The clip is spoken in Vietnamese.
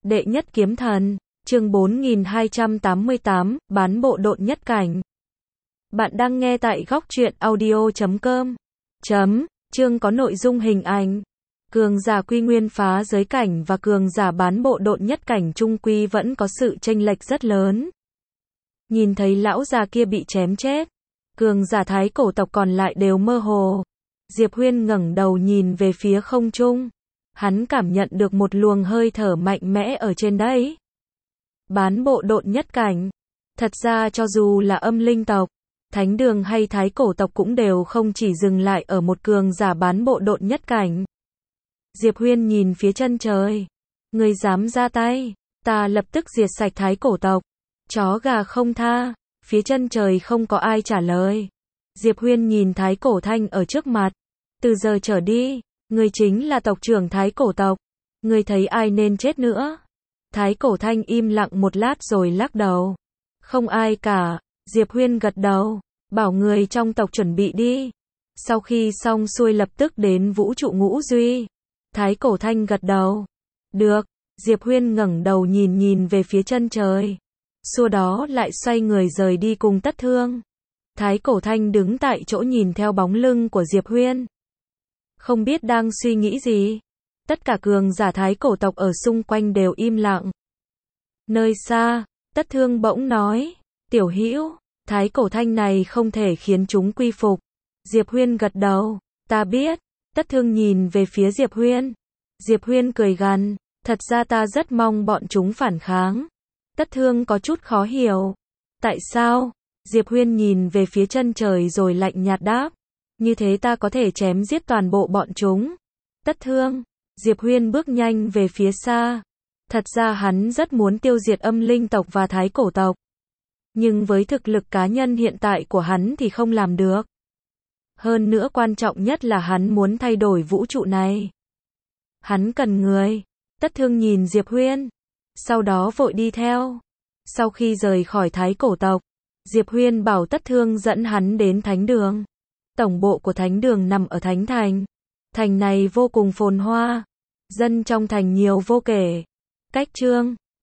Đệ nhất kiếm thần, chương 4288, bán bộ độn nhất cảnh. Bạn đang nghe tại góc truyện audio.com. Chương có nội dung hình ảnh. Cường giả quy nguyên phá giới cảnh và cường giả bán bộ độn nhất cảnh chung quy vẫn có sự chênh lệch rất lớn. Nhìn thấy lão già kia bị chém chết, cường giả thái cổ tộc còn lại đều mơ hồ. Diệp Huyên ngẩng đầu nhìn về phía không trung. Hắn cảm nhận được một luồng hơi thở mạnh mẽ ở trên đấy. Bán bộ độn nhất cảnh. Thật ra cho dù là âm linh tộc, thánh đường hay thái cổ tộc cũng đều không chỉ dừng lại ở một cường giả bán bộ độn nhất cảnh. Diệp Huyên nhìn phía chân trời. Ngươi dám ra tay, ta lập tức diệt sạch thái cổ tộc. Chó gà không tha. Phía chân trời không có ai trả lời. Diệp Huyên nhìn thái cổ thanh ở trước mặt. Từ giờ trở đi, ngươi chính là tộc trưởng thái cổ tộc. Ngươi thấy ai nên chết nữa? Thái cổ thanh im lặng một lát rồi lắc đầu. Không ai cả. Diệp Huyên gật đầu. Bảo người trong tộc chuẩn bị đi. Sau khi xong xuôi lập tức đến vũ trụ ngũ duy. Thái cổ thanh gật đầu. Được. Diệp Huyên ngẩng đầu nhìn về phía chân trời. Sau đó lại xoay người rời đi cùng Tất Thương. Thái cổ thanh đứng tại chỗ nhìn theo bóng lưng của Diệp Huyên. Không biết đang suy nghĩ gì. Tất cả cường giả thái cổ tộc ở xung quanh đều im lặng. Nơi xa, Tất Thương bỗng nói. Tiểu Hữu, thái cổ thanh này không thể khiến chúng quy phục. Diệp Huyên gật đầu. Ta biết. Tất Thương nhìn về phía Diệp Huyên. Diệp Huyên cười gằn. Thật ra ta rất mong bọn chúng phản kháng. Tất Thương có chút khó hiểu. Tại sao? Diệp Huyên nhìn về phía chân trời rồi lạnh nhạt đáp. Như thế ta có thể chém giết toàn bộ bọn chúng. Tất Thương. Diệp Huyên bước nhanh về phía xa. Thật ra hắn rất muốn tiêu diệt âm linh tộc và thái cổ tộc. Nhưng với thực lực cá nhân hiện tại của hắn thì không làm được. Hơn nữa quan trọng nhất là hắn muốn thay đổi vũ trụ này. Hắn cần người. Tất Thương nhìn Diệp Huyên. Sau đó vội đi theo. Sau khi rời khỏi thái cổ tộc, Diệp Huyên bảo Tất Thương dẫn hắn đến thánh đường. Tổng bộ của thánh đường nằm ở Thánh Thành. Thành này vô cùng phồn hoa. Dân trong thành nhiều vô kể. Cách chương